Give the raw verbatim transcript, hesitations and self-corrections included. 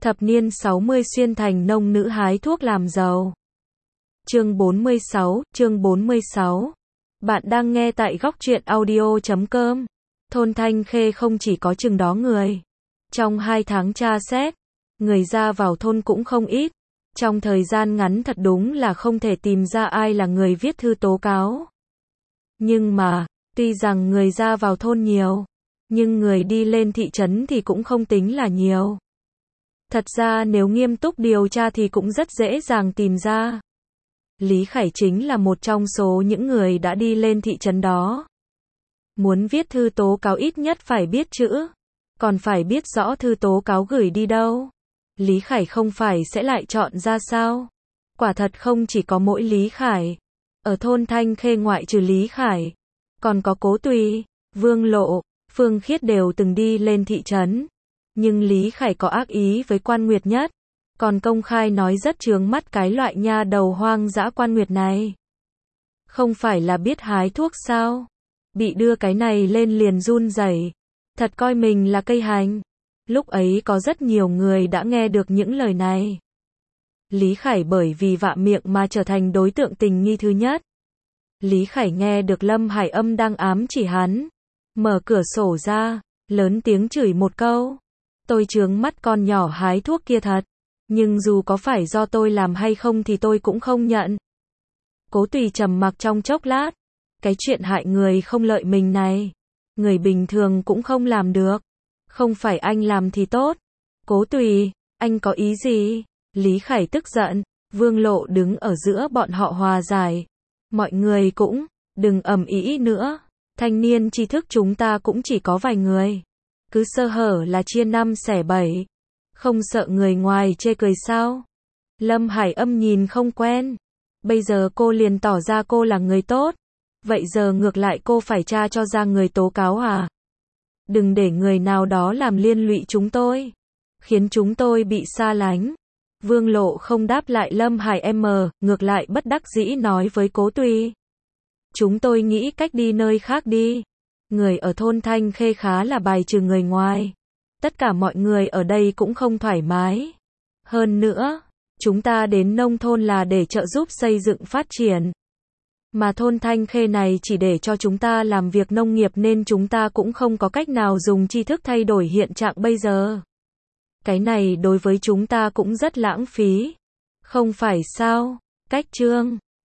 Thập niên sáu mươi xuyên thành nông nữ hái thuốc làm giàu. Chương bốn mươi sáu, chương bốn mươi sáu. Bạn đang nghe tại góc truyện audio chấm com. Thôn Thanh Khê không chỉ có chừng đó người. Trong hai tháng tra xét, người ra vào thôn cũng không ít. Trong thời gian ngắn thật đúng là không thể tìm ra ai là người viết thư tố cáo. Nhưng mà, tuy rằng người ra vào thôn nhiều, nhưng người đi lên thị trấn thì cũng không tính là nhiều. Thật ra nếu nghiêm túc điều tra thì cũng rất dễ dàng tìm ra. Lý Khải chính là một trong số những người đã đi lên thị trấn đó. Muốn viết thư tố cáo ít nhất phải biết chữ, còn phải biết rõ thư tố cáo gửi đi đâu. Lý Khải không phải sẽ lại chọn ra sao? Quả thật không chỉ có mỗi Lý Khải. Ở thôn Thanh Khê ngoại trừ Lý Khải, còn có Cố Tùy, Vương Lộ, Phương Khiết đều từng đi lên thị trấn. Nhưng Lý Khải có ác ý với Quan Nguyệt nhất, còn công khai nói rất chướng mắt cái loại nha đầu hoang dã Quan Nguyệt này. Không phải là biết hái thuốc sao? Bị đưa cái này lên liền run rẩy, thật coi mình là cây hành. Lúc ấy có rất nhiều người đã nghe được những lời này. Lý Khải bởi vì vạ miệng mà trở thành đối tượng tình nghi thứ nhất. Lý Khải nghe được Lâm Hải Âm đang ám chỉ hắn, mở cửa sổ ra, lớn tiếng chửi một câu. Tôi chướng mắt con nhỏ hái thuốc kia thật, nhưng dù có phải do tôi làm hay không thì tôi cũng không nhận. Cố Tùy trầm mặc trong chốc lát, cái chuyện hại người không lợi mình này, người bình thường cũng không làm được. Không phải anh làm thì tốt. Cố Tùy, anh có ý gì? Lý Khải tức giận. Vương Lộ đứng ở giữa bọn họ hòa giải. Mọi người cũng đừng ầm ĩ nữa. Thanh niên tri thức chúng ta cũng chỉ có vài người. Cứ sơ hở là chia năm xẻ bảy. Không sợ người ngoài chê cười sao? Lâm Hải Âm nhìn không quen. Bây giờ cô liền tỏ ra cô là người tốt. Vậy giờ ngược lại cô phải tra cho ra người tố cáo à? Đừng để người nào đó làm liên lụy chúng tôi, khiến chúng tôi bị xa lánh. Vương Lộ không đáp lại Lâm Hải Em, ngược lại bất đắc dĩ nói với Cố Tùy. Chúng tôi nghĩ cách đi nơi khác đi. Người ở thôn Thanh Khê khá là bài trừ người ngoài. Tất cả mọi người ở đây cũng không thoải mái. Hơn nữa, chúng ta đến nông thôn là để trợ giúp xây dựng phát triển. Mà thôn Thanh Khê này chỉ để cho chúng ta làm việc nông nghiệp nên chúng ta cũng không có cách nào dùng tri thức thay đổi hiện trạng bây giờ. Cái này đối với chúng ta cũng rất lãng phí. Không phải sao? Cách chương